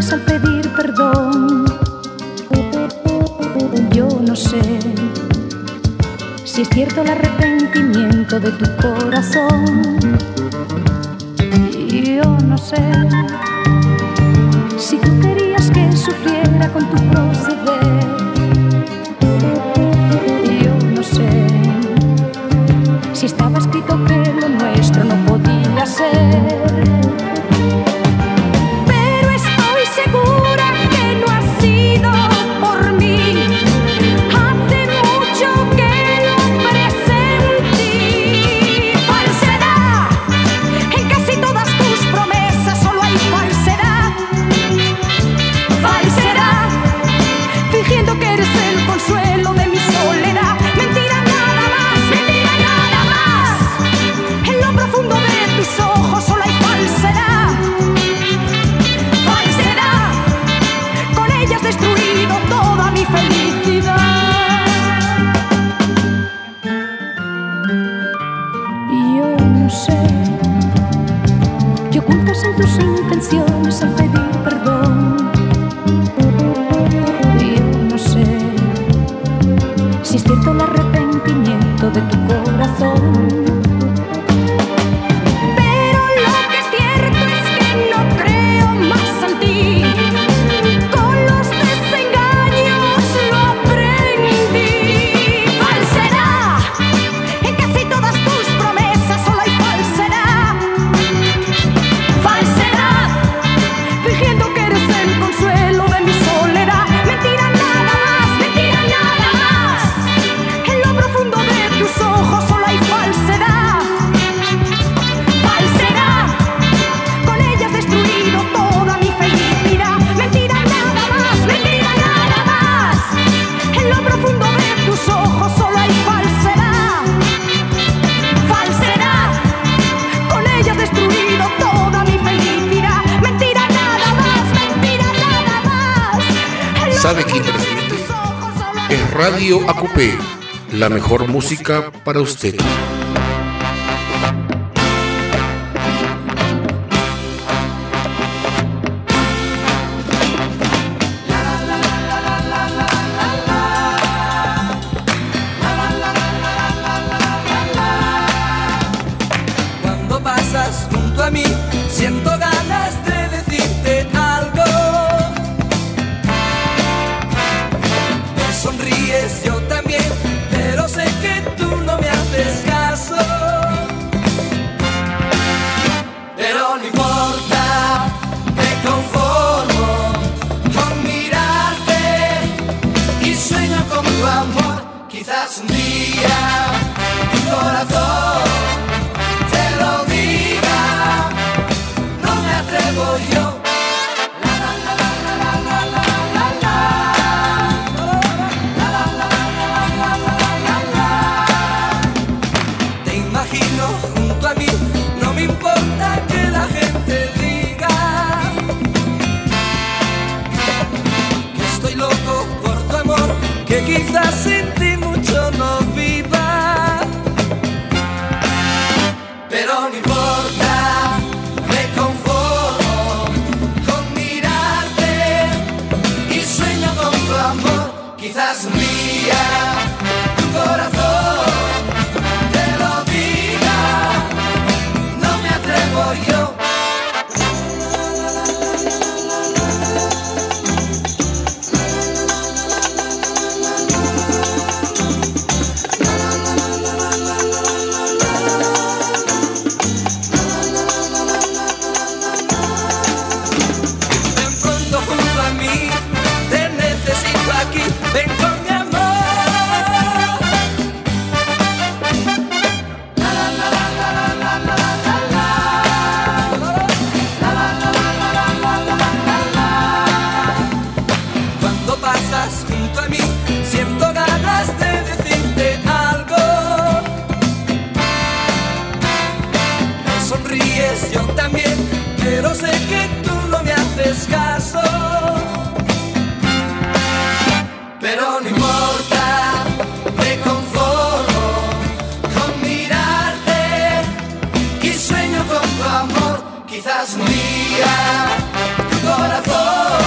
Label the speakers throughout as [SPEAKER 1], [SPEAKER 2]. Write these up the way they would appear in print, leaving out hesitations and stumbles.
[SPEAKER 1] ocultas al pedir perdón. Yo no sé si es cierto el arrepentimiento de tu corazón. Yo no sé si tú querías que sufriera con tu proceder. Yo no sé si estaba escrito que lo nuestro no podía ser. Pero estoy segura que no ha sido por mí. Hace mucho que lo presentí. Falsedad, en casi todas tus promesas solo hay falsedad. Falsedad, fingiendo que eres el consuelo de mi soledad. Mentira nada más, mentira nada más. En lo profundo de tus ojos solo hay falsedad. Falsedad, con ella has destruido toda mi felicidad. Y yo no sé qué ocultas en tus intenciones al pedir perdón. Yo no sé si es cierto el arrepentimiento de tu corazón. Pero lo que es cierto es que no creo más en ti. Con los desengaños lo aprendí. Falsedad, en casi todas tus promesas solo hay falsedad. Falsedad, fingiendo que eres el consuelo de mi soledad. Mentira nada más, mentira nada más. En lo profundo de tus ojos solo hay falsedad. Falsedad, con ella has destruido toda mi felicidad. Mentira nada más, mentira nada más. En lo profundo de tus ojos solo hay falsedad. Falsedad, con ella has destruido toda mi felicidad. Mentira nada más, mentira nada más. En lo
[SPEAKER 2] ¿Sabe quién
[SPEAKER 1] profundo de
[SPEAKER 2] transmite?
[SPEAKER 1] tus ojos solo hay
[SPEAKER 2] Es Radio AQP, la mejor música para usted.
[SPEAKER 3] Cuando pasas junto a mí, siento ganas de decirte algo. Me sonríes, yo también, pero sé que tú no me haces caso. Pero no importa, me conformo con mirarte y sueño con tu amor. Quizás un día tu corazón te lo diga, no me atrevo yo. La la la la la la la la la. La la la la la la la. Te imagino junto a mí, no me importa que la gente diga que estoy loco por tu amor, que quizás sin ti mucho no viva. Pero no importa, me conformo con mirarte y sueño con tu amor. Quizás un día tu corazón te lo diga, no me atrevo yo. Ven pronto junto a mí, te necesito aquí, ven con mi amor. La la la la la la la la la. La la la la la la la la la. Cuando pasas junto a mí, siento ganas de decirte algo. Me sonríes, yo también, pero sé que tú no me haces caso. Pero no importa, me conformo con mirarte y sueño con tu amor. Quizás un día tu corazón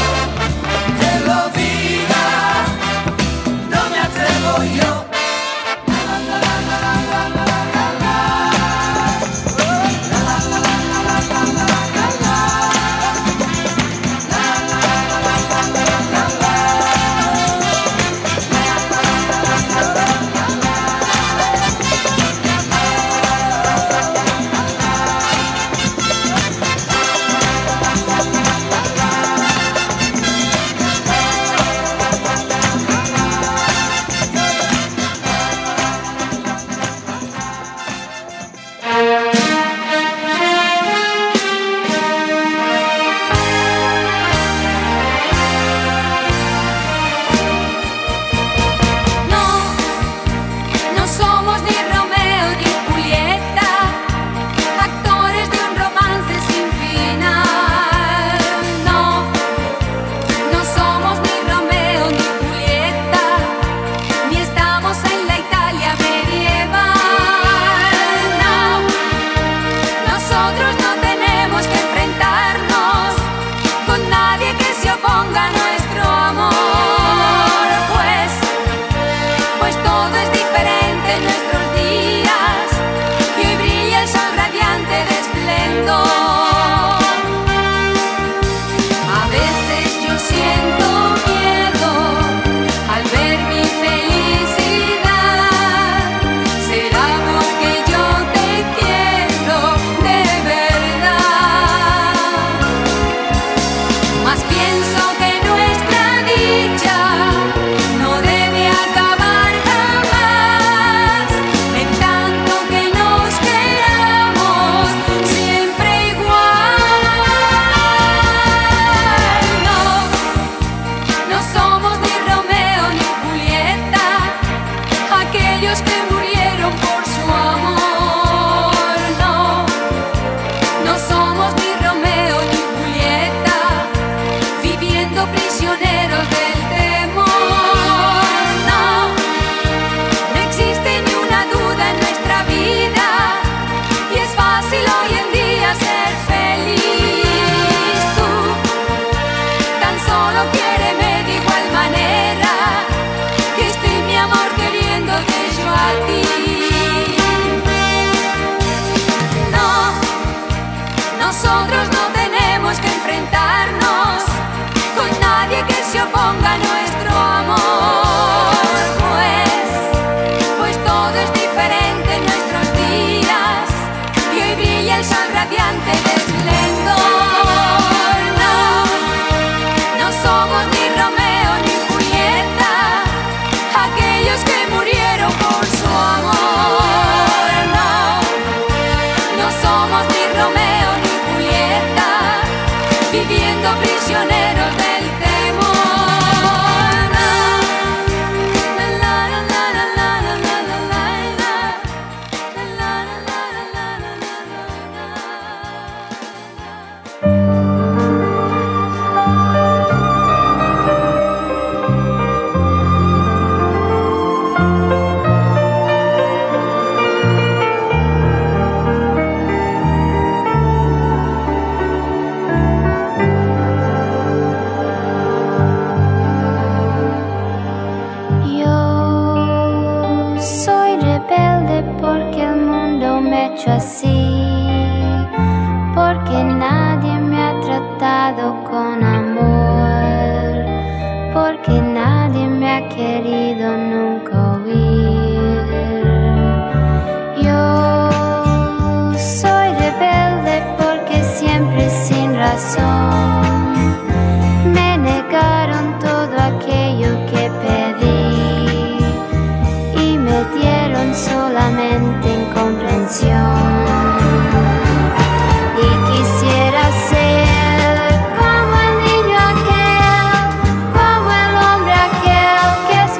[SPEAKER 4] hecho así, porque nadie me ha tratado con amor, porque nadie me ha querido nunca oír. Yo soy rebelde porque siempre sin razón me negaron todo aquello que pedí y me dieron solamente incomprensión. Y quisiera ser como el niño aquel, como el hombre aquel que es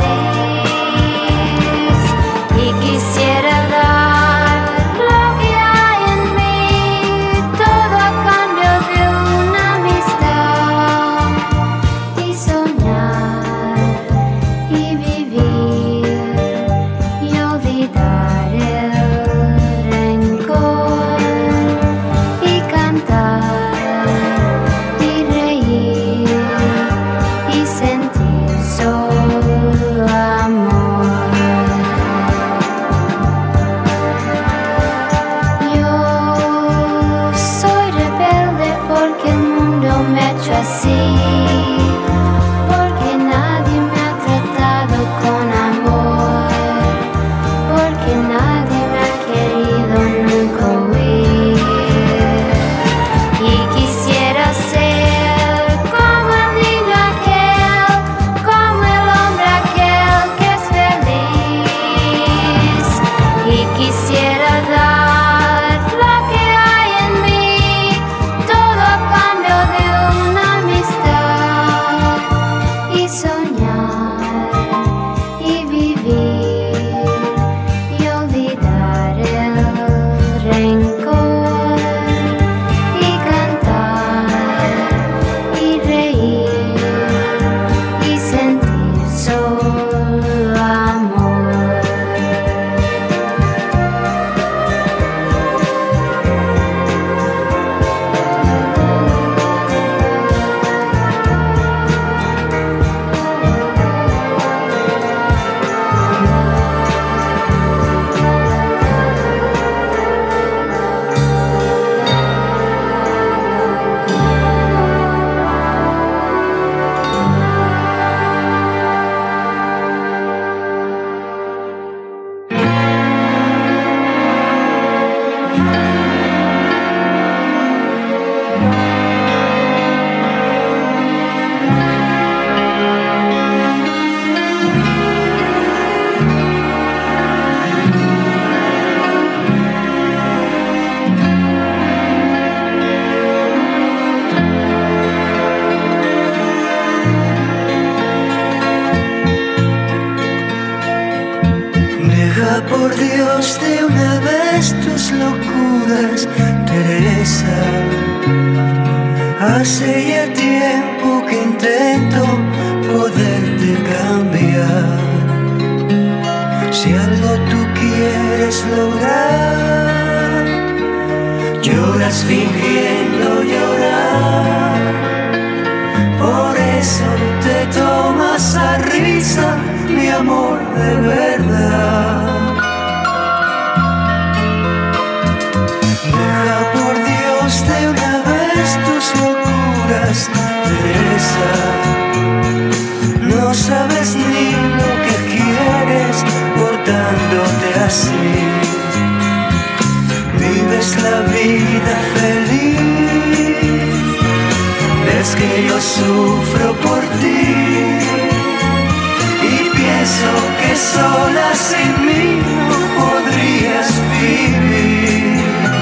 [SPEAKER 4] feliz. Y quisiera dar lo que hay en mí, todo a cambio de una amistad. Y soñar y vivir y olvidar el rencor y cantar y reír y sentir solo amor. Yo soy rebelde porque el mundo me ha hecho así, porque nadie me ha tratado con amor, porque nadie me ha querido nunca oír. Y quisiera ser como el niño aquel, como el hombre aquel que es feliz. Y quisiera dar lo que hay en mí, todo a cambio de una amistad. Y soñar y vivir y olvidar el rencor y cantar y reír y sentir solo amor.
[SPEAKER 5] Deja por Dios de una vez tus locuras, Teresa. Hace ya tiempo que intento poderte cambiar. Si algo tú quieres lograr, lloras fingiendo llorar. Por eso te tomas a risa, mi amor de verdad. Deja por Dios de una vez tus locuras, Teresa. No sabes ni lo que quieres portándote así. Vives la vida feliz, ves que yo sufro por ti. Y pienso que sola sin mí no podrías vivir.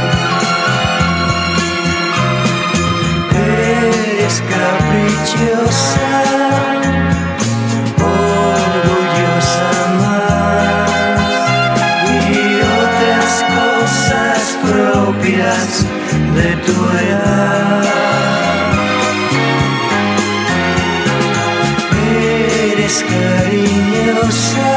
[SPEAKER 5] Eres caprichosa, orgullosa más, y otras cosas propias de tu edad. Eres cariñosa,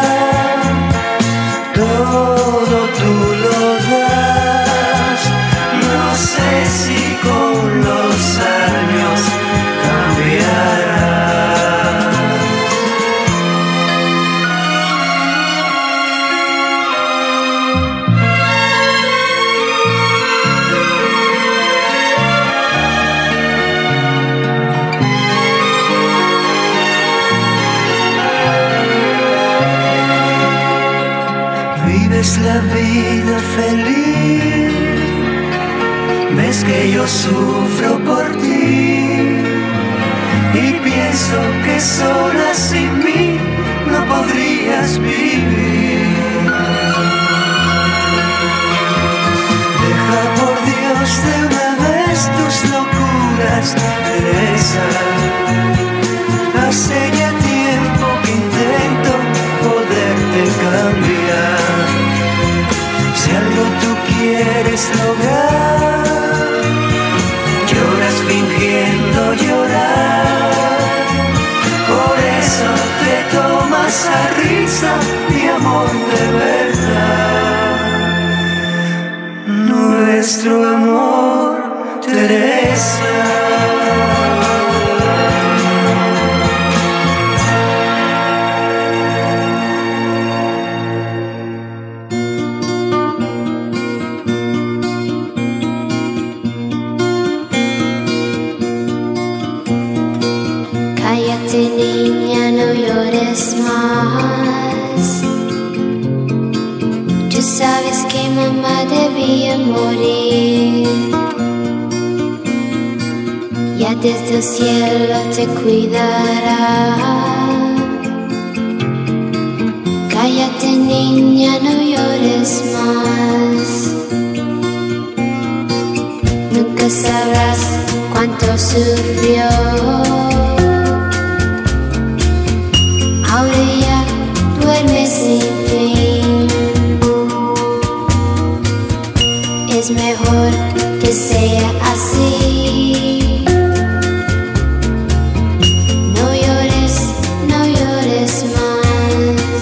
[SPEAKER 5] todo tú lo das. No sé si con los años cambiarás. es la vida feliz. Ves que yo sufro por ti y pienso que sola sin mí no podrías vivir. Deja por Dios de una vez tus locuras, Teresa. Hace ya tiempo que intento poderte cambiar. Si algo tú quieres lograr, lloras fingiendo llorar. Por eso te tomas a risa mi amor de verdad. Nuestro amor, Teresa.
[SPEAKER 4] Niña, no llores más. Tú sabes que mamá debía morir. Ya desde el cielo te cuidará. Cállate, niña, no llores más. Nunca sabrás cuánto sufrió. Ahora ya duerme sin fin. Es mejor que sea así. No llores, no llores más.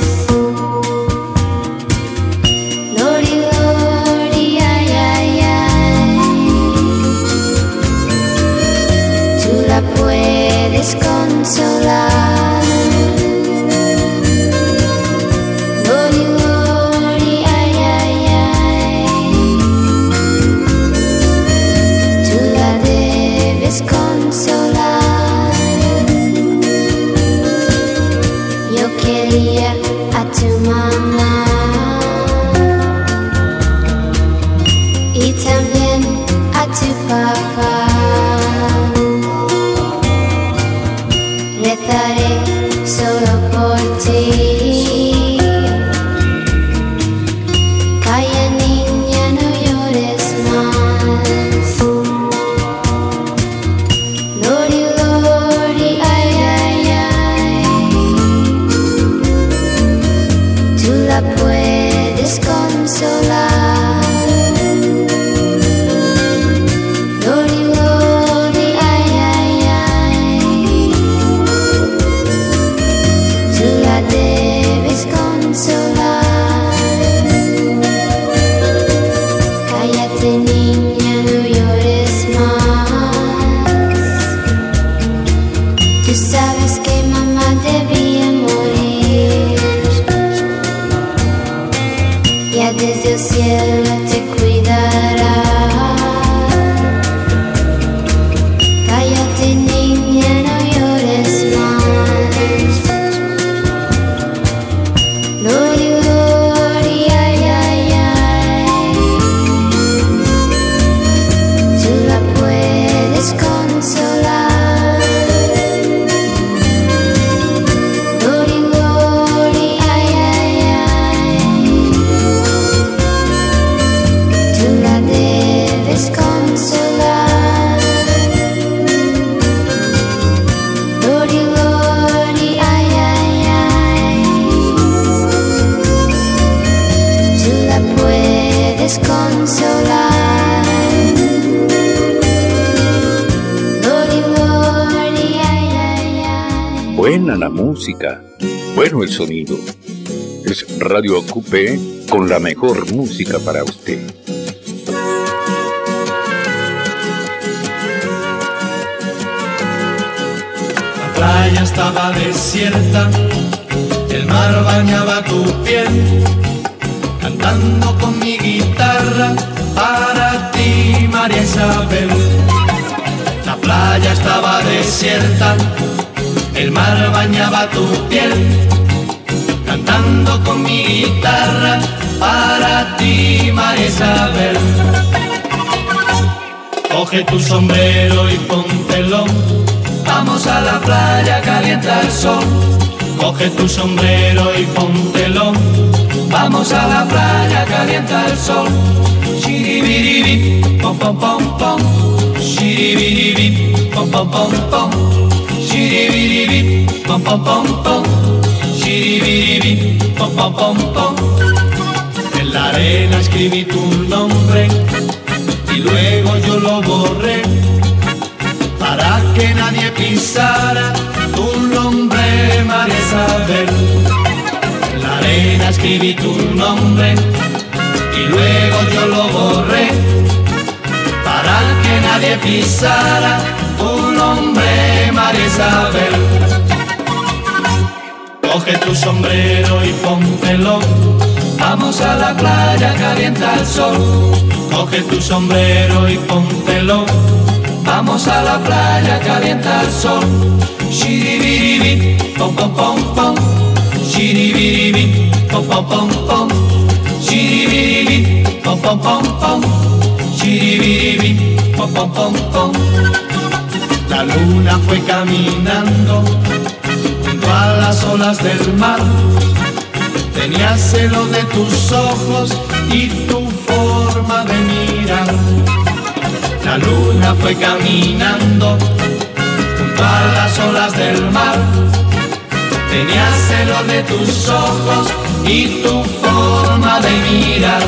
[SPEAKER 4] Lori, Lori, ay, ay, ay. Tú la puedes consolar. A tu mamá y también a tu papá. Rezaré solo por ti. Calla, niña, no llores más. Lori, Lori, ay, ay, ay. Tú la puedes consolar. Lori, Lori, ay, ay, ay. Tú la debes consolar. Cállate, niña, no llores más. Tú sabes que mamá debía morir. Ya desde el cielo te cuidará. Cállate, niña, no llores más. Lori, Lori, ay, ay, ay. Tú la puedes consolar. Lori, Lori, ay, ay, ay. Tú la debes consolar. Lori, Lori, ay, ay, ay. Tú la puedes consolar. Lori, Lori, ay, ay, ay.
[SPEAKER 2] Buena la música, bueno el sonido. Es Radio Coupé con la mejor música para usted.
[SPEAKER 3] La playa estaba desierta, el mar bañaba tu piel, cantando con mi guitarra para ti, María Isabel. La playa estaba desierta, el mar bañaba tu piel, cantando con mi guitarra para ti, María Isabel. Coge tu sombrero y póntelo, vamos a la playa, calienta el sol. Coge tu sombrero y póntelo, vamos a la playa, calienta el sol. Shiribiribi, pom pom pom pom. Shiribiribi, pom pom pom pom. Shiribiribi, pom pom pom pom. Shiribiribi, pom pom pom pom. En la arena escribí tu nombre y luego yo lo borré para que nadie pisara tu nombre, María Isabel. En la arena escribí tu nombre y luego yo lo borré para que nadie pisara tu nombre, María Isabel. Coge tu sombrero y póntelo, vamos a la playa, calienta el sol. Coge tu sombrero y póntelo, vamos a la playa, calienta el sol. Shiribiribi, pom pom pom pom. Shiribiribi, pom pom pom pom. Shiribiribi, pom pom pom pom. Shiribiribi, pom pom pom pom. La luna fue caminando junto a las olas del mar. Tenía celo de tus ojos y tu forma de mirar. La luna fue caminando junto a las olas del mar. Tenía celo de tus ojos y tu forma de mirar.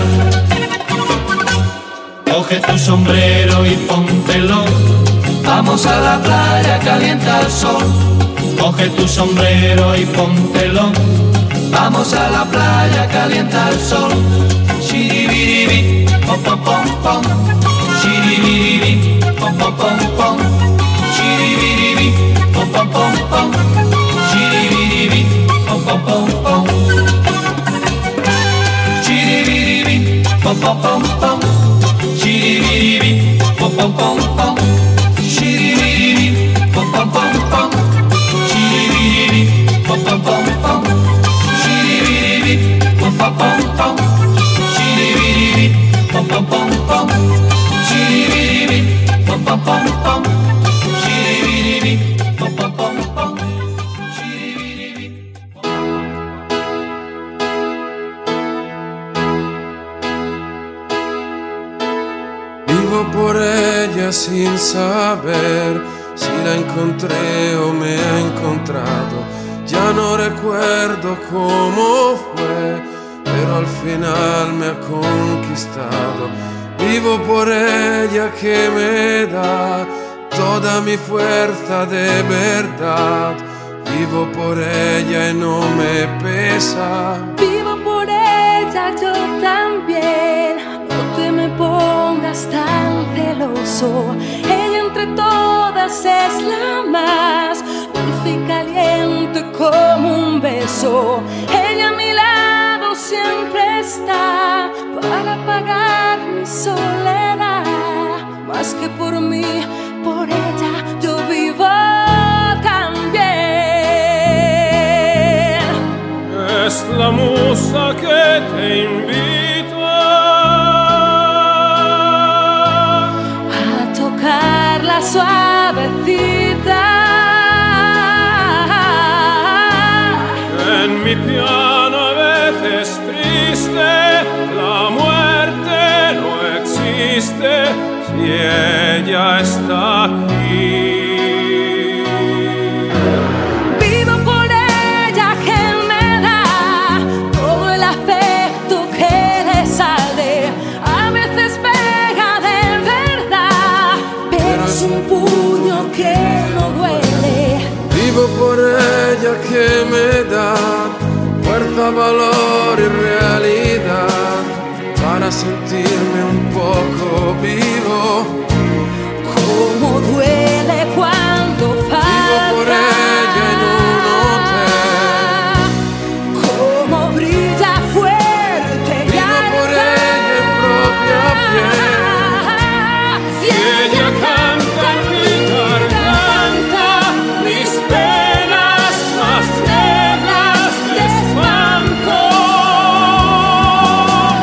[SPEAKER 3] Coge tu sombrero y póntelo, vamos a la playa, calienta el sol. Coge tu sombrero y póntelo, vamos a la playa, calienta el sol. Shiribiribi, pom pom pom pom. Shiribiribi, pom pom pom pom. Shiribiribi, pom pom pom pom. Shiribiribi, pom pom pom pom. Shiribiribi, pom pom pom pom. Shiribiribi, pom pom pom pom. Shiribiribi, pom pom pom pom. Shiribiribi, pom pom pom pom. Shiribiribi, pom pom pom pom. Shiribiribi, pom pom pom pom. Shiribiribi, pom pom pom pom. Shiribiribi, pom pom pom pom. Shiribiribi.
[SPEAKER 6] Vivo por ella sin saber si la encontré o me ha encontrado. Ya no recuerdo cómo fue, pero al final me ha conquistado. Vivo por ella que me da toda mi fuerza de verdad. Vivo por ella y no me pesa.
[SPEAKER 1] Vivo por ella yo también. No te me pongas tan celoso. Ella entre todas es la más dulce y caliente como un beso. Ella a mi lado siempre está para apagar mi soledad. Más que por mí, por ella yo vivo también.
[SPEAKER 6] Es la musa que te invita
[SPEAKER 1] a tocarla suavecita.
[SPEAKER 6] en mi piano a veces triste. La muerte no existe si ella está aquí. Por ella que me da fuerza, valor y realidad para sentirme un poco vivo.
[SPEAKER 1] Cómo duele cuando falta.
[SPEAKER 6] Vivo por ella en un hotel.
[SPEAKER 1] Cómo brilla fuerte.
[SPEAKER 6] Vivo por ella en propia piel. Y ella canta en mi garganta mis penas más negras de espanto.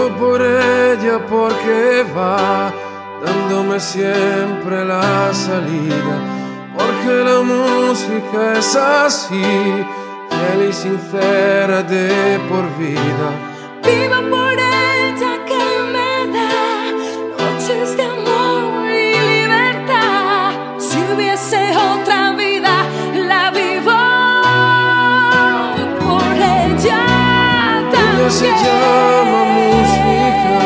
[SPEAKER 6] Vivo por ella porque va dándome siempre la salida, porque la música es así, fiel y sincera de por vida.
[SPEAKER 1] Vivo por ella que me da noches de amor y libertad. Si hubiese otra vida, la vivo por ella también.
[SPEAKER 6] Ella se llama música.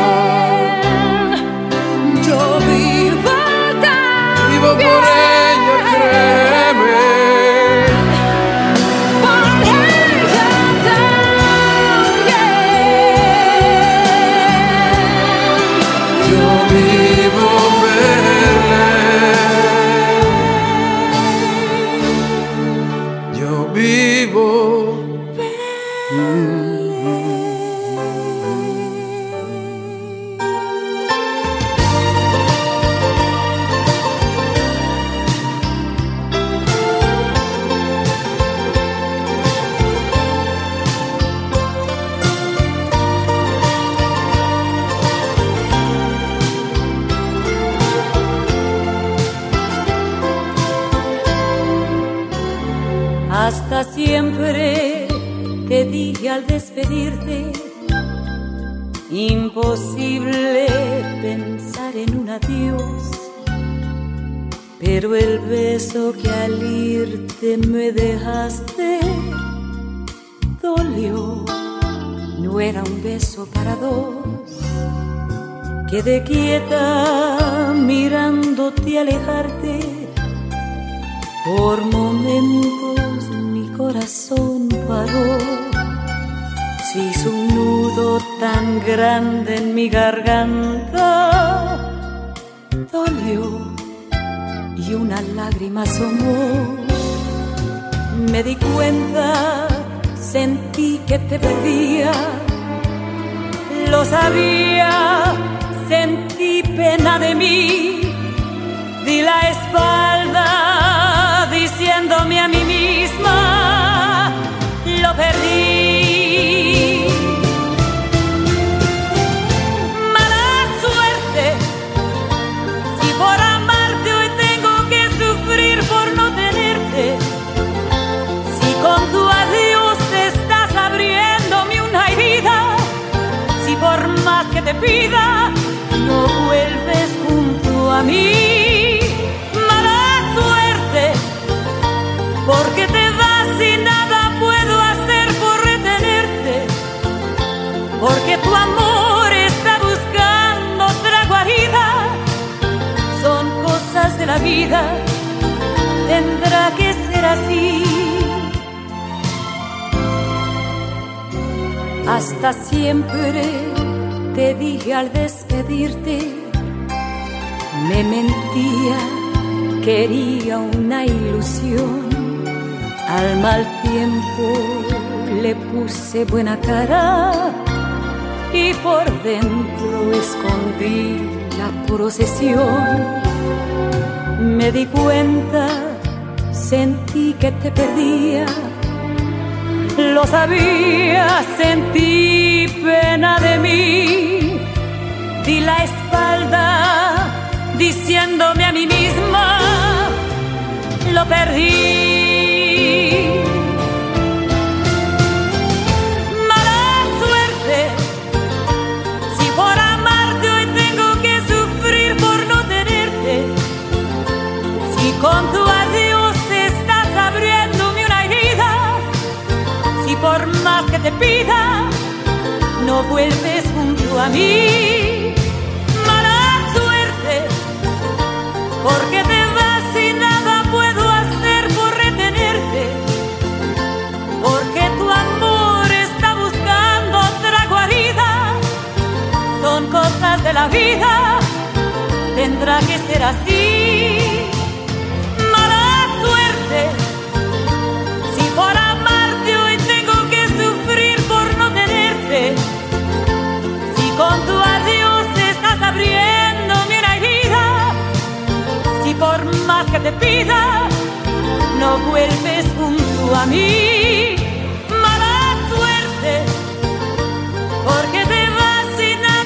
[SPEAKER 1] Yo vivo también.
[SPEAKER 6] Vivo por ella, créeme.
[SPEAKER 1] Por ella también.
[SPEAKER 6] Yo vivo verle. Yo vivo.
[SPEAKER 1] Hasta siempre, te dije al despedirte, imposible pensar en un adiós, pero el beso que al irte me dejaste dolió, no era un beso para dos. Quedé quieta mirándote alejarte, por momentos mi corazón paró, se hizo un nudo tan grande en mi garganta, dolió y una lágrima asomó. Me di cuenta, sentí que te perdía, lo sabía, sentí pena de mí, di la espalda diciéndome a mí misma, lo perdí. Mala suerte, si por amarte hoy tengo que sufrir por no tenerte, si con tu adiós estás abriéndome una herida, si por más que te pida no vuelves junto a mí. Porque te vas y nada puedo hacer por retenerte, porque tu amor está buscando otra guarida. Son cosas de la vida, tendrá que ser así. Hasta siempre, te dije al despedirte, me mentía, quería una ilusión. Al mal tiempo le puse buena cara y por dentro escondí la procesión. Me di cuenta, sentí que te perdía, lo sabía, sentí pena de mí, di la espalda diciéndome a mí misma, lo perdí. Con tu adiós estás abriéndome una herida, si por más que te pida no vuelves junto a mí. Mala suerte, porque te vas y nada puedo hacer por retenerte, porque tu amor está buscando otra guarida. Son cosas de la vida, tendrá que ser así. Si por amarte hoy tengo que sufrir por no tenerte, si con tu adiós estás abriéndome una herida, si por más que te pida no vuelves junto a mí. Mala suerte, porque te vas y nada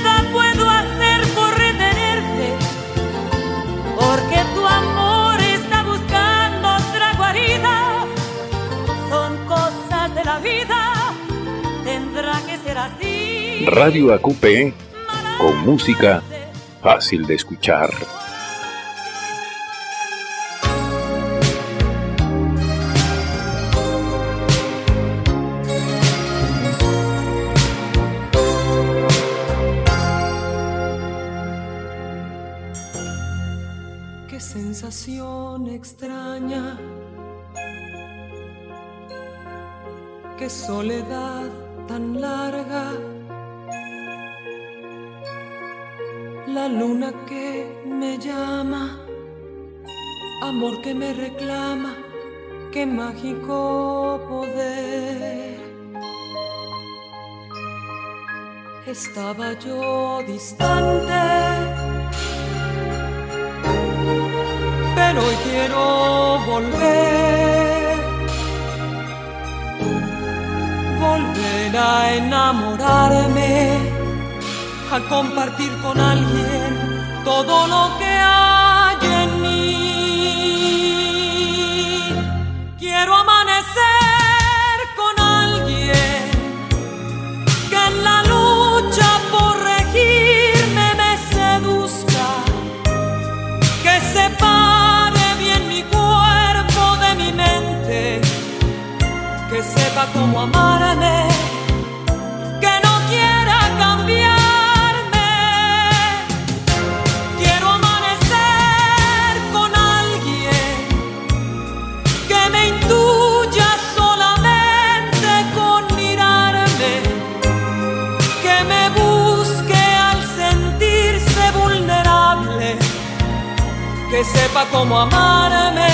[SPEAKER 1] la vida tendrá que ser así.
[SPEAKER 2] Radio AQP, con música fácil de escuchar.
[SPEAKER 7] Qué sensación extraña, qué soledad tan larga, la luna que me llama, amor que me reclama, qué mágico poder. Estaba yo distante, pero hoy quiero volver a enamorarme, a compartir con alguien todo lo que hay en mí. Quiero amanecer con alguien que en la lucha por regirme me seduzca, que separe bien mi cuerpo de mi mente, que sepa cómo amarme, que no quiera cambiarme. Quiero amanecer con alguien que me intuya solamente con mirarme, que me busque al sentirse vulnerable, que sepa cómo amarme,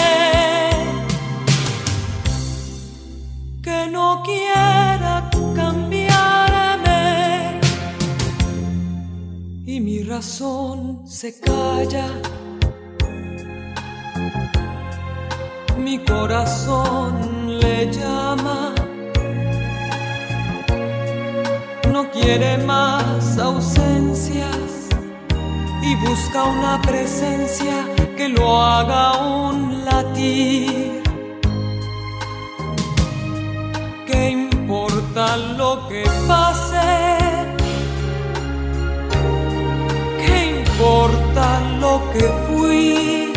[SPEAKER 7] que no quiera cambiarme. Y mi razón se calla, mi corazón le llama, no quiere más ausencias y busca una presencia que lo haga un latir. ¿Qué importa lo que pase? ¿Qué importa lo que fui?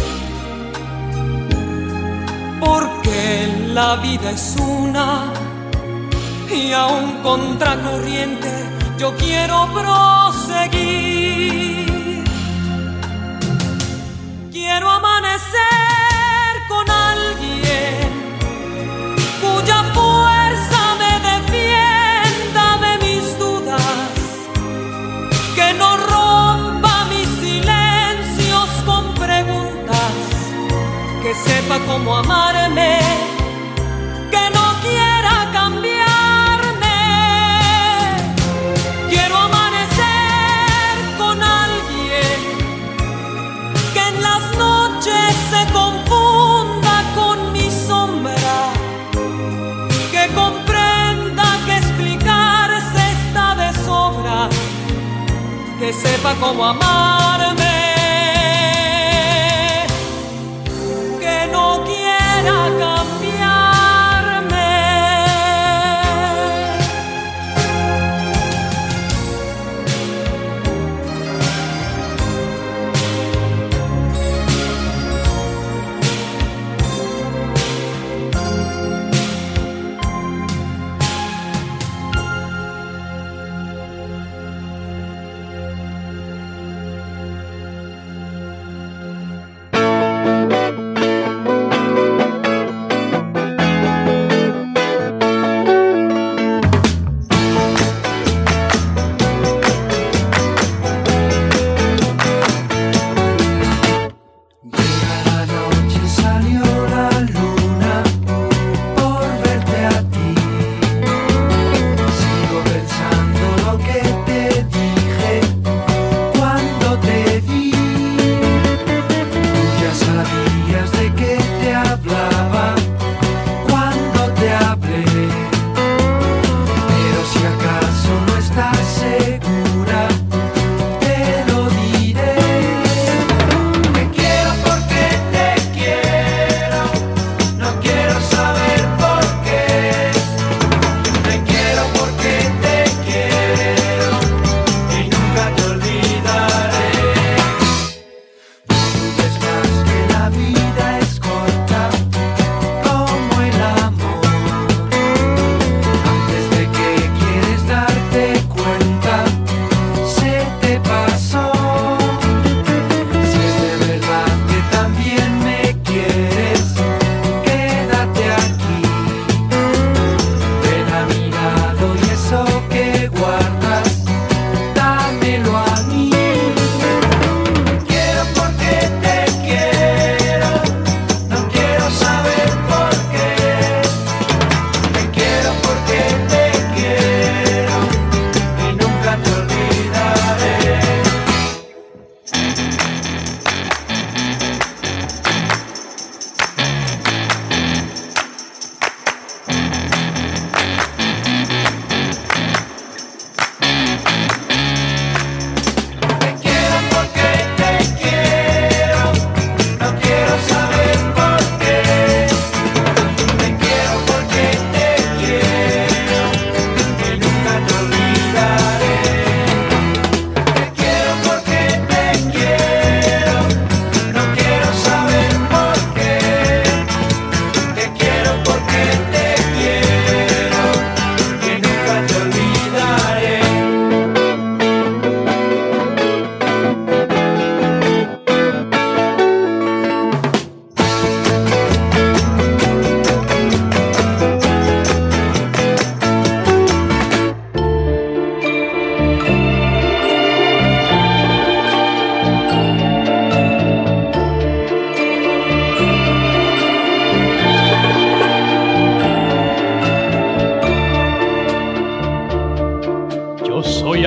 [SPEAKER 7] Porque la vida es una y aún contracorriente yo quiero proseguir. Quiero amanecer con alguien cuya fuerza me defienda de mis dudas, que no rompa mis silencios con preguntas, que sepa cómo amarme, que no quiera cambiarme. Quiero amanecer con alguien que en las noches se confunda con mi sombra, que comprenda que explicarse está de sobra, que sepa cómo amarme, que no quiera cambiarme.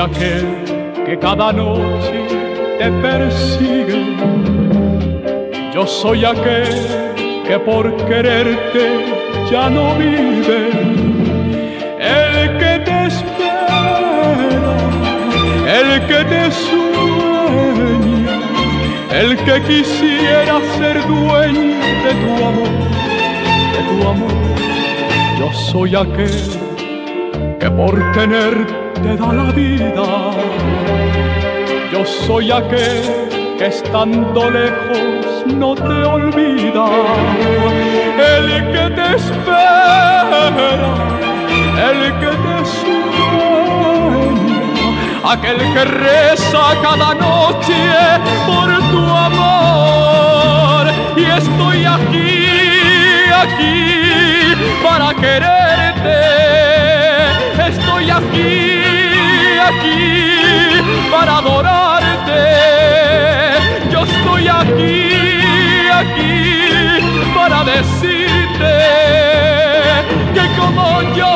[SPEAKER 8] aquel que cada noche te persigue. Yo soy aquel que por quererte ya no vive. El que te espera, el que te sueña, el que quisiera ser dueño de tu amor, de tu amor. Yo soy aquel que por tenerte da la vida. Yo soy aquel que estando lejos no te olvida. El que te espera, el que te sueña, aquel que reza cada noche por tu amor. Y estoy aquí, aquí para quererte. Estoy aquí, aquí para adorarte. Yo estoy aquí, aquí para decirte que como yo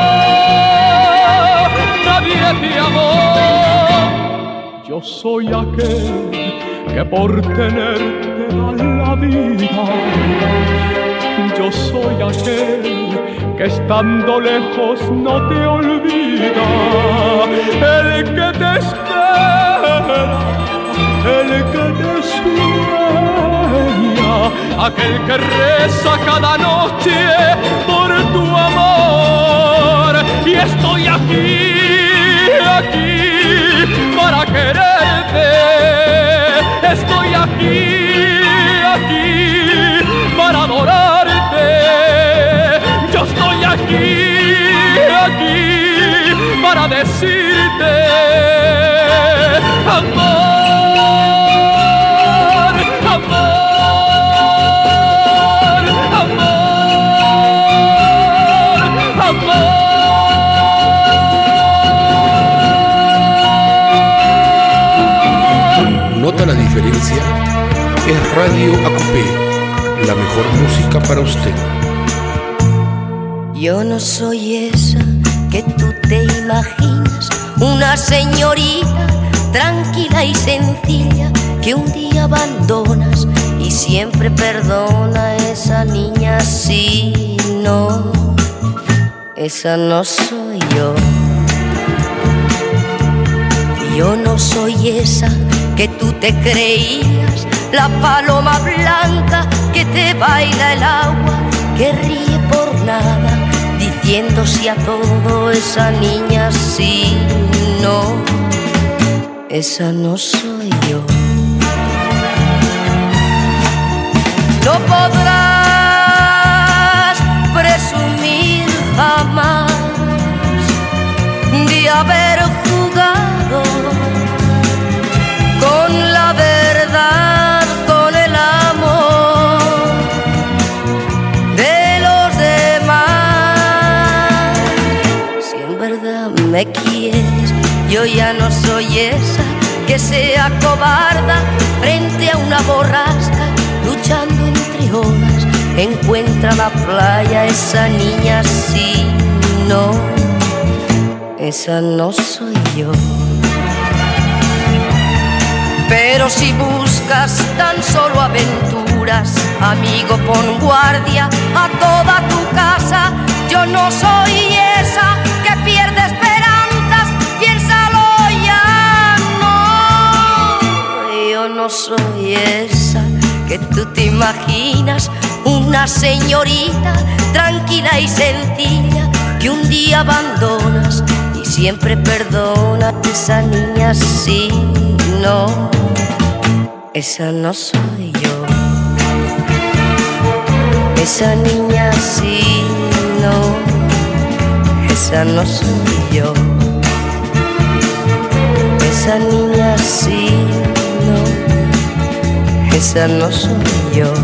[SPEAKER 8] nadie te amó. Yo soy aquel que por tenerte da la vida. Yo soy aquel que estando lejos no te olvida. El que te espera, el que te sueña, aquel que reza cada noche por tu amor. Y estoy aquí, aquí para quererte. Estoy aquí, aquí para adorarte. Yo estoy aquí, aquí para decirte amor, amor, amor, amor.
[SPEAKER 2] ¿Nota la diferencia? Es Radio ACUPE, la mejor música para usted.
[SPEAKER 9] Yo no soy esa que tú te imaginas, una señorita tranquila y sencilla que un día abandonas y siempre perdona a esa niña. Sí, no, esa no soy yo. Yo no soy esa que tú te creías, la paloma blanca que te baila el agua, que ríe por nada, diciendo sí a todo. Esa niña sí, no, esa no soy yo. No podrás presumir jamás de haber jugado con la verdad, con el amor de los demás. Si en verdad me quieres, yo ya no soy esa que sea cobarda frente a una borrasca, luchando entre olas. Encuentra la playa, esa niña sí, no, esa no soy yo. Pero si buscas tan solo aventuras, amigo, pon guardia a toda tu casa. Yo no soy esa que pierde esperanzas, piénsalo ya, no. Yo no soy esa que tú te imaginas, una señorita tranquila y sencilla que un día abandonas y siempre perdona. Esa niña sí, no, esa no soy yo. Esa niña sí, no, esa no soy yo. Esa niña sí, no, esa no soy yo.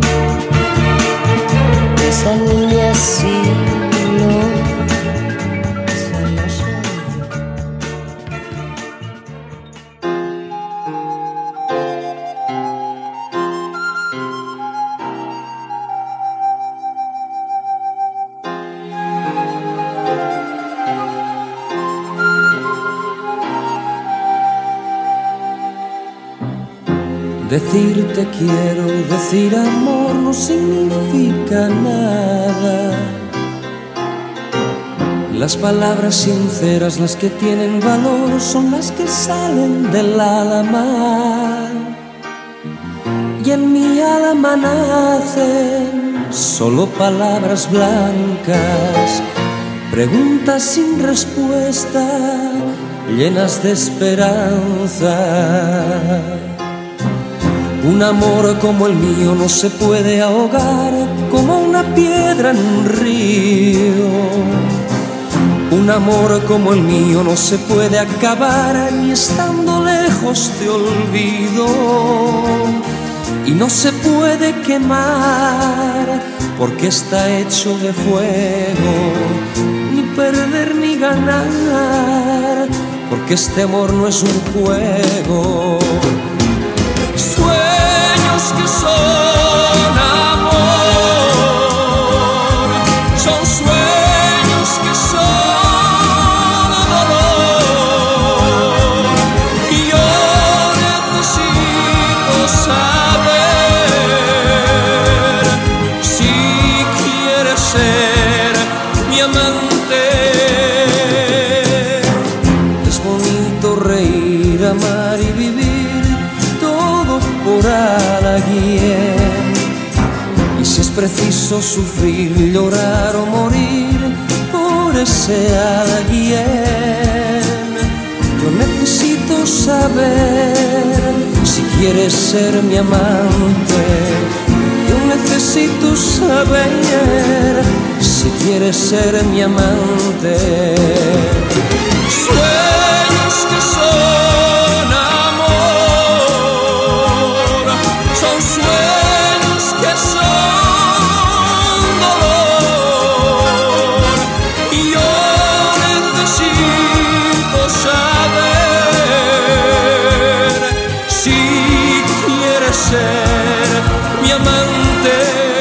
[SPEAKER 9] Esa niña sí, no, esa no soy yo.
[SPEAKER 10] Decir te quiero, decir amor no significa nada. Las palabras sinceras, las que tienen valor, son las que salen del alma. Y en mi alma nacen solo palabras blancas, preguntas sin respuesta, llenas de esperanza. Un amor como el mío no se puede ahogar como una piedra en un río. Un amor como el mío no se puede acabar ni estando lejos te olvido. Y no se puede quemar porque está hecho de fuego, ni perder ni ganar porque este amor no es un juego. Sueños que son amor, son sueños que son dolor. Y yo necesito saber si quieres ser mi amante. Es bonito reír, amar y vivir por alguien, y si es preciso sufrir, llorar o morir por ese alguien. Yo necesito saber si quieres ser mi amante. Yo necesito saber si quieres ser mi amante. Sueños que son amor, son sueños que son dolor. Y yo necesito saber si quieres ser mi amante.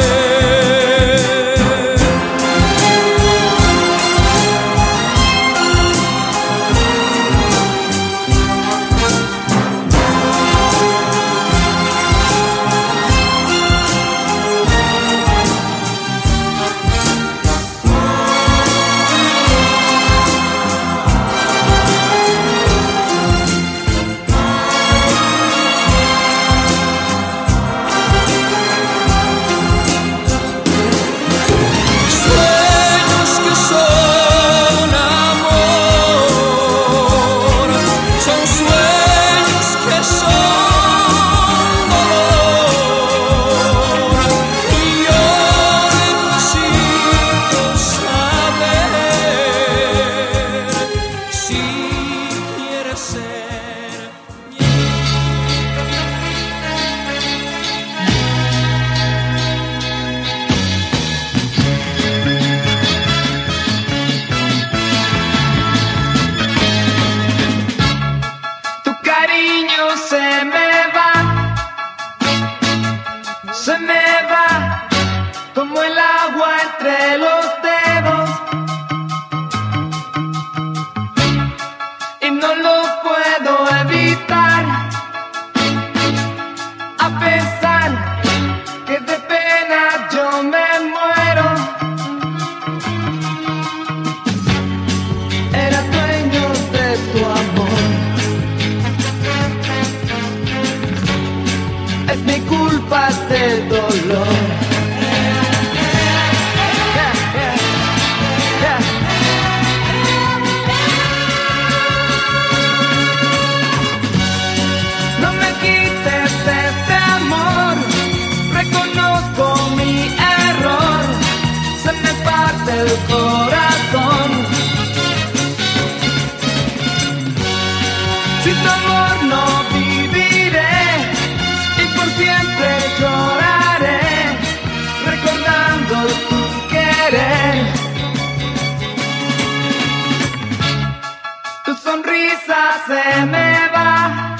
[SPEAKER 3] Se me va,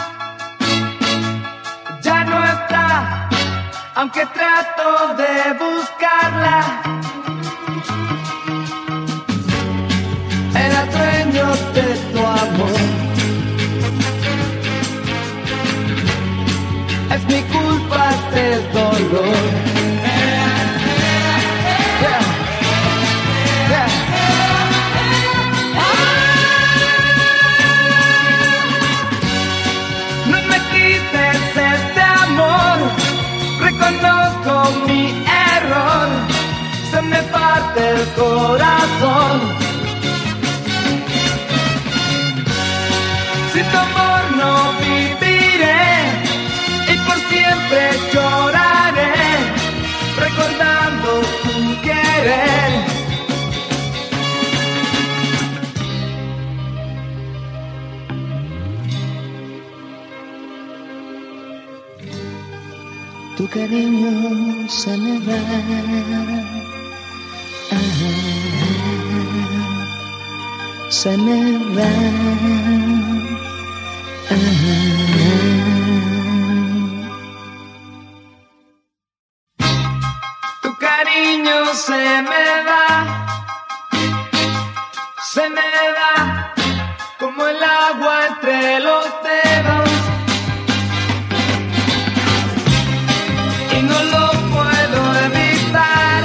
[SPEAKER 3] ya no está, aunque trato de buscarla. Era dueño de tu amor, es mi
[SPEAKER 11] contigo.
[SPEAKER 5] No me quites este amor, reconozco mi error, se me parte el corazón. Sin tu amor no viviré y por siempre lloraré, recordando tu querer.
[SPEAKER 11] Tu cariño se me va, se me va.
[SPEAKER 5] Tu cariño se me va como el agua entre los dedos y no lo puedo evitar,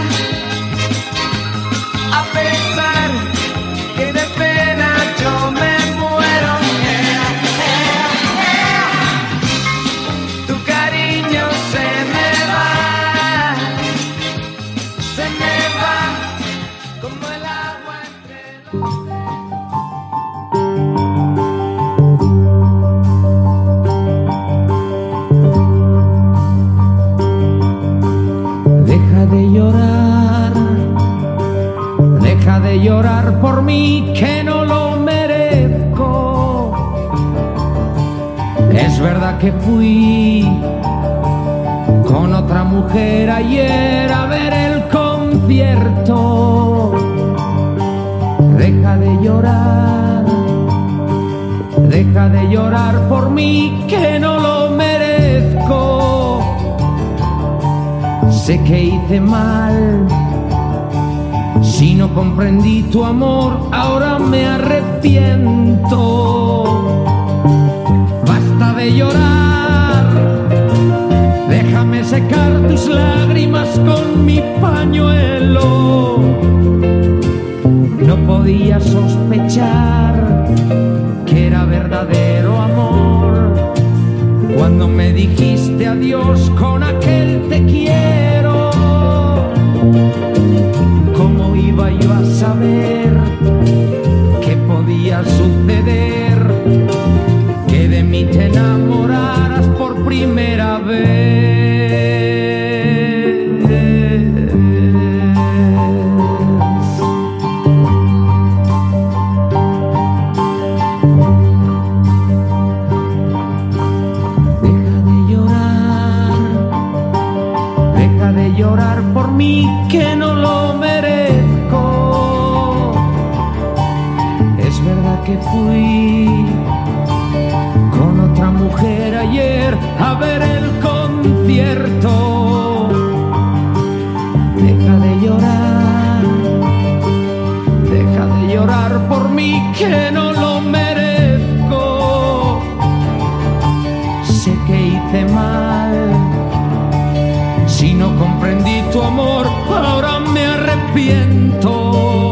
[SPEAKER 5] a pesar que de pena yo me muero. Tu cariño se me va como el agua entre los...
[SPEAKER 10] Deja de llorar por mí que no lo merezco. Es verdad que fui con otra mujer ayer a ver el concierto. Deja de llorar por mí que no lo merezco. Sé que hice mal, si no comprendí tu amor, ahora me arrepiento. Basta de llorar, déjame secar tus lágrimas con mi pañuelo. No podía sospechar que era verdadero amor cuando me dijiste adiós con aquel te quiero. ¿Cómo iba yo a saber qué podía suceder? Que de mí te enamoraras por primera vez. Deja de llorar por mí que no lo merezco. Es verdad que fui con otra mujer ayer a ver el concierto. Deja de llorar por mí que no lo merezco. Sé que hice mal, si no comprendí tu amor, ahora me arrepiento.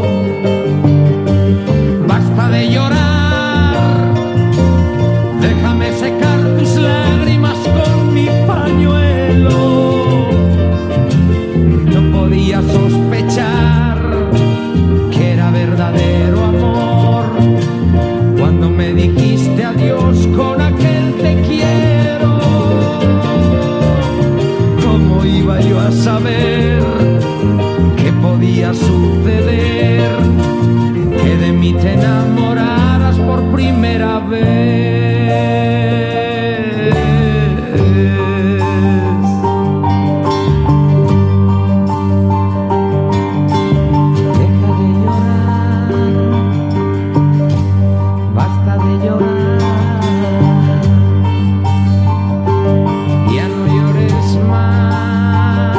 [SPEAKER 10] Basta de llorar, déjame secar tus lágrimas con mi pañuelo. No podía sospechar que era verdadero amor cuando me dijiste adiós con aquel te quiero. ¿Cómo iba yo a saber qué podía suceder? Que de mí te enamoraras por primera vez. Deja de llorar, basta de llorar, ya no llores más.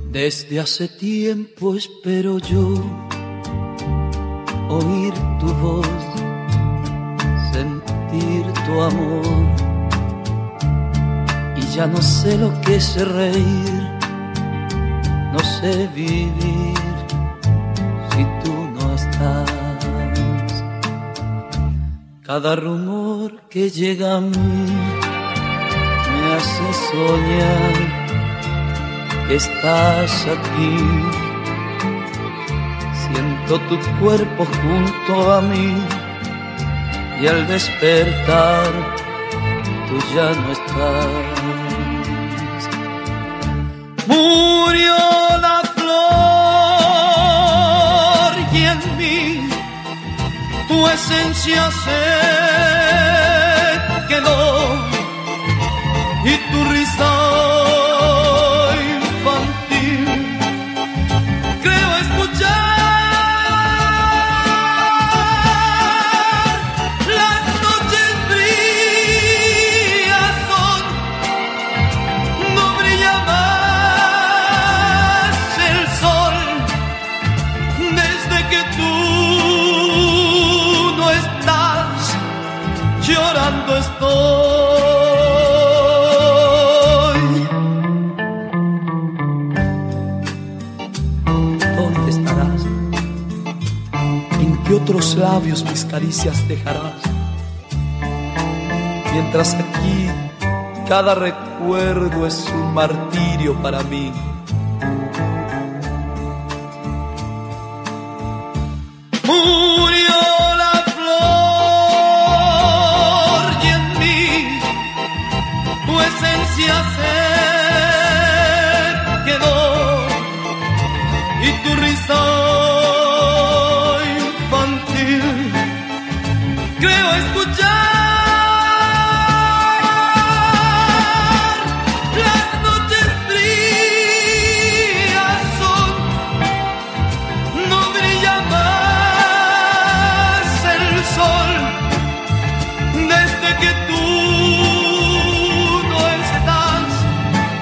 [SPEAKER 10] Desde hace tiempo espero yo oír tu voz, sentir tu amor, y ya no sé lo que es reír, no sé vivir si tú no estás. Cada rumor que llega a mí me hace soñar que estás aquí. Siento tu cuerpo junto a mí y al despertar tú ya no estás. Murió la flor y en mí tu esencia se quedó y tu risa infantil creo escuchar. Las noches frías son, no brilla más el sol desde que tú no estás, llorando estoy. ¿Dónde estarás? ¿En qué otros labios mis caricias dejarás? Mientras aquí cada recuerdo es un martirio para mí. Murió la flor y en mí tu esencia se quedó y tu risa infantil creo escuchar. Las noches frías son, no brilla más el sol desde que tú no estás,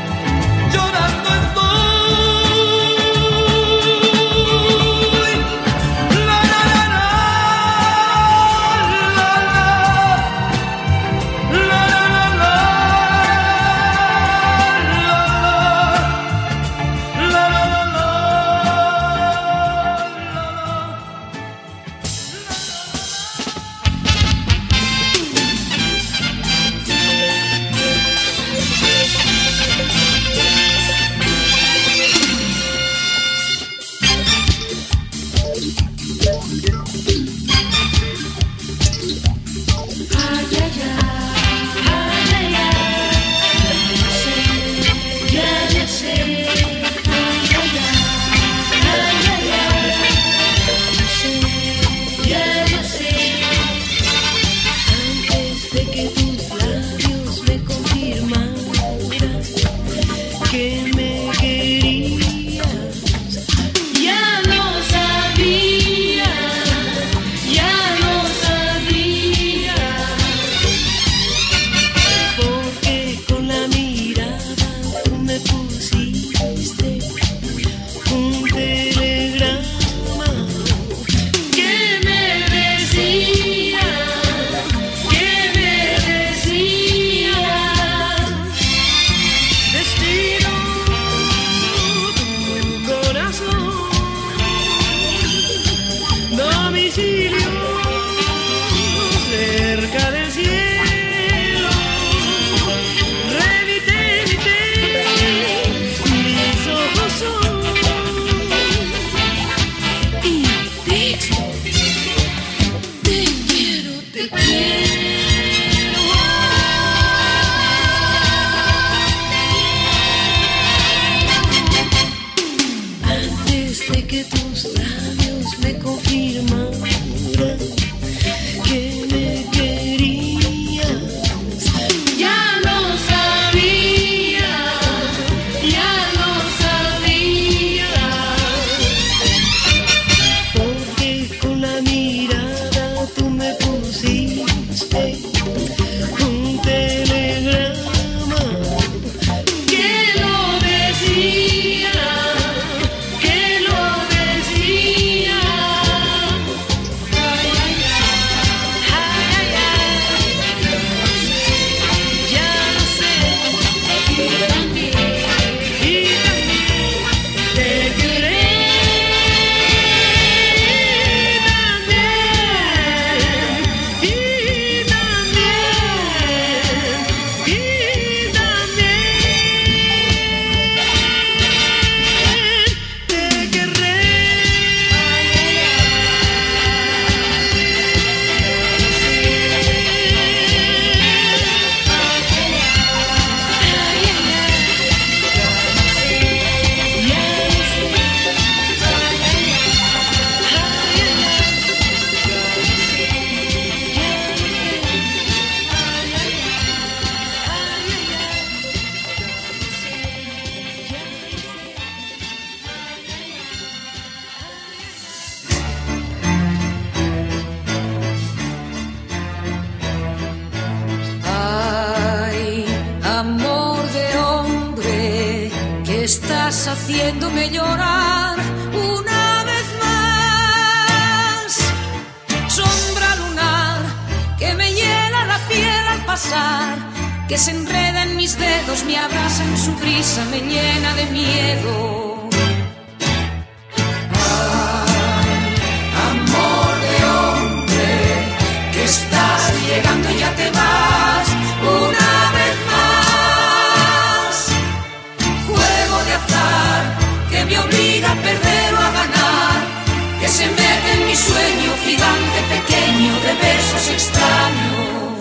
[SPEAKER 7] estás haciéndome llorar una vez más. Sombra lunar que me hiela la piel al pasar, que se enreda en mis dedos, me abraza en su brisa, me llena de miedo. Estás llegando y ya te vas una vez más. Juego de azar que me obliga a perder o a ganar, que se mete en mi sueño gigante pequeño de besos extraños.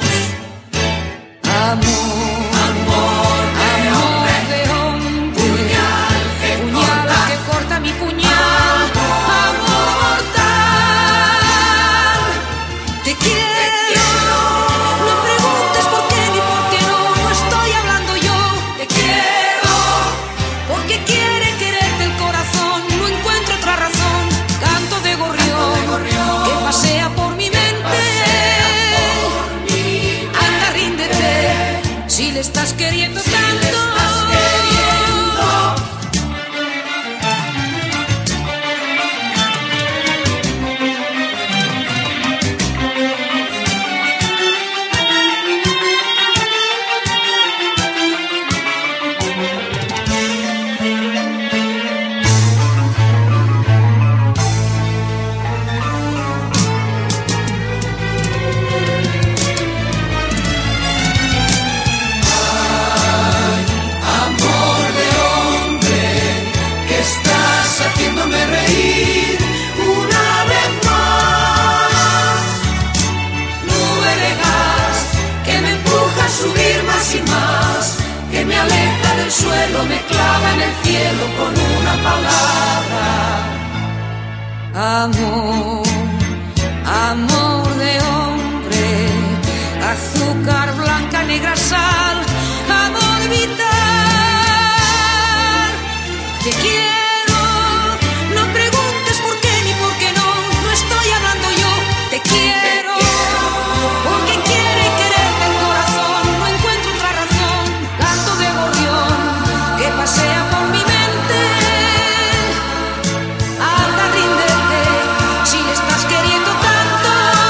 [SPEAKER 7] Amor, amor, amor de hombre, puñal que corta mi puñal, amor mortal. Te quiero. Pasea por mi mente, anda, ríndete, si le estás queriendo tanto. Suelo me clava en el cielo con una palabra. Amor, amor de hombre, azúcar blanca, negra sal, amor vital. Te quiero, no preguntes por qué ni por qué no, no estoy hablando yo. Te quiero, porque quiere quererte el corazón, no encuentro otra razón. Canto de gorrión que pasea por mi mente, anda, ríndete, si le estás queriendo tanto.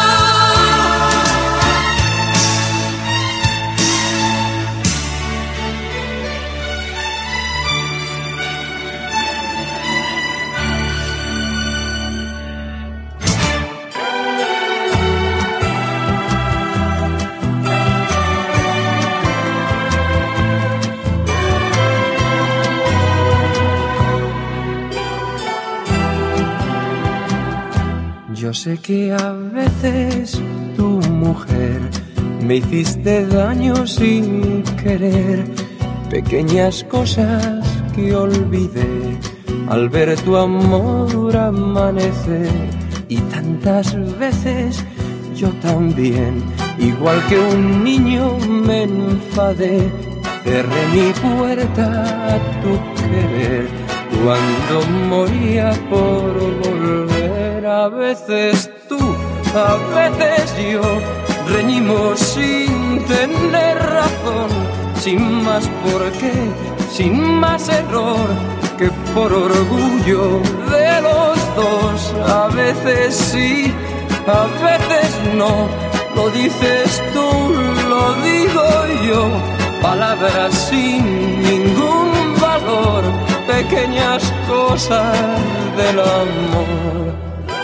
[SPEAKER 10] Yo sé que a veces tu mujer me hiciste daño sin querer, pequeñas cosas que olvidé al ver tu amor amanecer. Y tantas veces yo también, igual que un niño, me enfadé, cerré mi puerta a tu querer cuando moría por volver. A veces tú, a veces yo, reñimos sin tener razón, sin más porqué, sin más error, que por orgullo de los dos. A veces sí, a veces no, lo dices tú, lo digo yo, palabras sin ningún valor, pequeñas cosas del amor.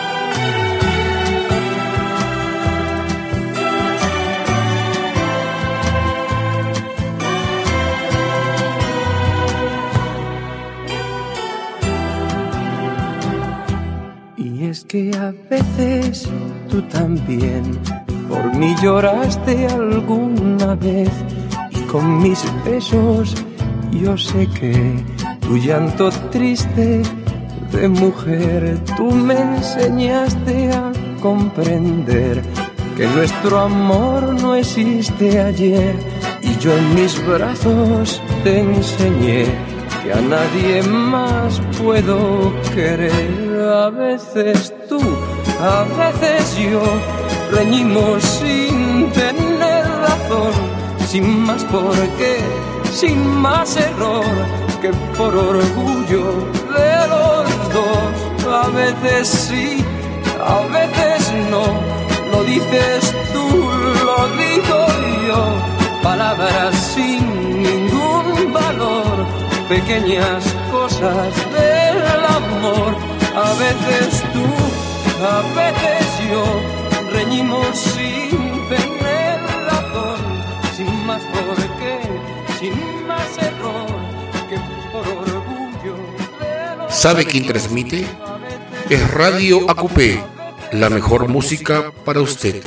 [SPEAKER 10] Es que a veces tú también por mí lloraste alguna vez, y con mis besos yo sé que tu llanto triste de mujer tú me enseñaste a comprender que nuestro amor no existe ayer, y yo en mis brazos te enseñé que a nadie más puedo querer. A veces tú, a veces yo, reñimos sin tener razón, sin más porqué, sin más error, que por orgullo de los dos. A veces sí, a veces no, lo dices tú, lo digo yo. Palabras sin ningún valor, pequeñas cosas del amor. A veces tú, a veces yo, reñimos sin tener razón, sin más por qué, sin más error, que por orgullo de los...
[SPEAKER 2] ¿Sabe quién transmite? Es Radio ACUPE, la mejor música para usted.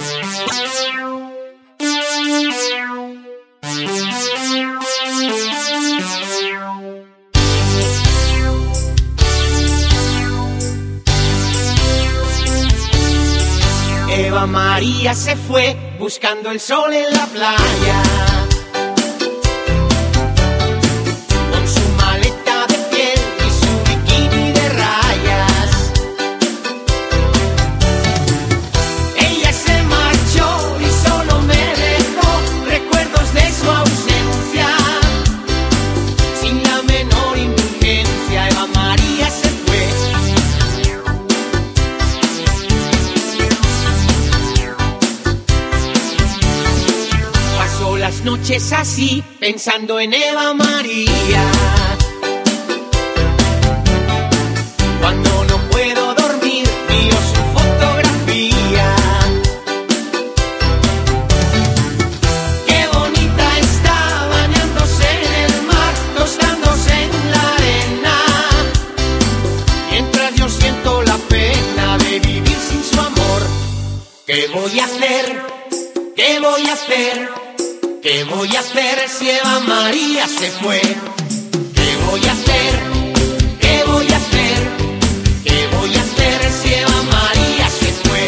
[SPEAKER 3] Eva María se fue buscando el sol en la playa. Con su maleta de piel y su bikini de rayas. Ella se marchó y solo me dejó recuerdos de su ausencia. Sin la menor indulgencia, Eva María se fue. Las noches así, pensando en Eva María. Cuando no puedo dormir, miro su fotografía. Qué bonita está bañándose en el mar, tostándose en la arena. Mientras yo siento la pena de vivir sin su amor. ¿Qué voy a hacer? ¿Qué voy a hacer? ¿Qué voy a hacer si Eva María se fue? ¿Qué voy a hacer? ¿Qué voy a hacer? ¿Qué voy a hacer si Eva María se fue?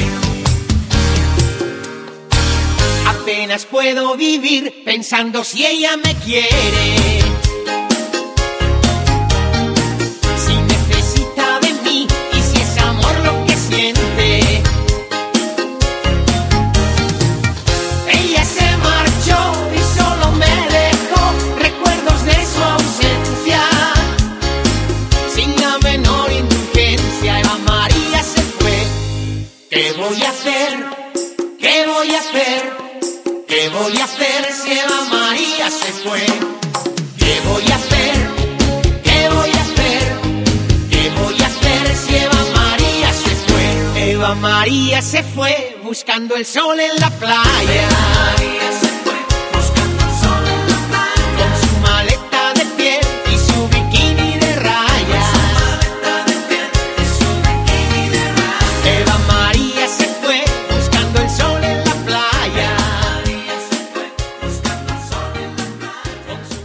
[SPEAKER 3] Apenas puedo vivir pensando si ella me quiere. Si necesita de mí y si es amor lo que siente. Ella se marchó y solo me dejó recuerdos de su ausencia. Sin la menor indulgencia, Eva María se fue. ¿Qué voy a hacer? ¿Qué voy a hacer? ¿Qué voy a hacer si Eva María se fue? ¿Qué voy a hacer? ¿Qué voy a hacer? ¿Qué voy a hacer si Eva María se fue? Eva María se fue buscando el sol en la playa. Con su maleta de piel y su bikini de rayas. Eva María se fue buscando el sol en la playa. Con su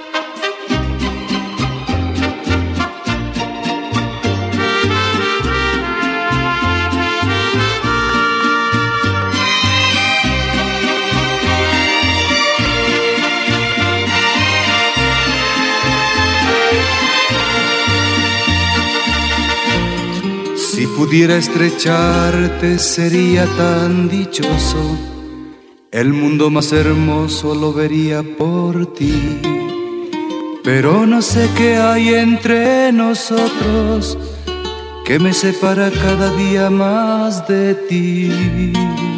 [SPEAKER 5] Si pudiera estrecharte sería tan dichoso, el mundo más hermoso lo vería por ti. Pero no sé qué hay entre nosotros que me separa cada día más de ti.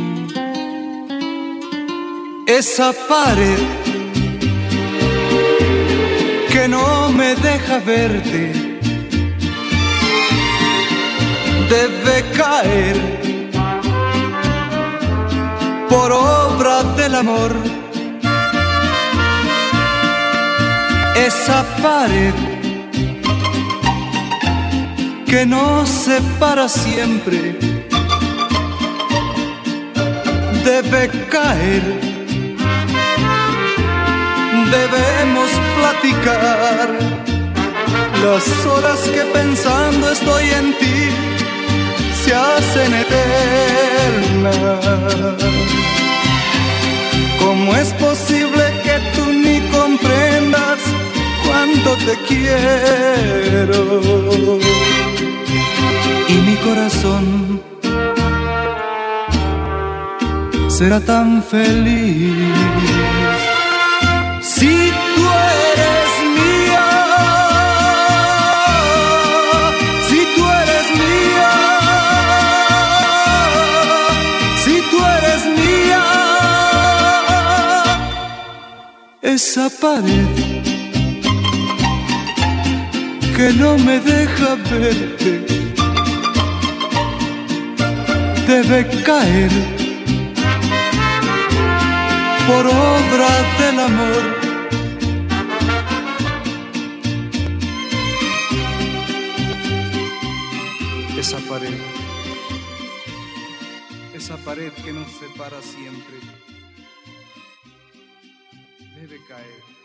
[SPEAKER 5] Esa pared que no me deja verte debe caer por obra del amor. Esa pared que nos separa siempre debe caer. Debemos platicar las horas que pensando estoy en ti se hacen eternas. ¿Cómo es posible que tú ni comprendas cuánto te quiero? Y mi corazón será tan feliz si tú eres mía. esa pared que no me deja verte debe caer por obra del amor. Esa pared que nos separa siempre debe caer.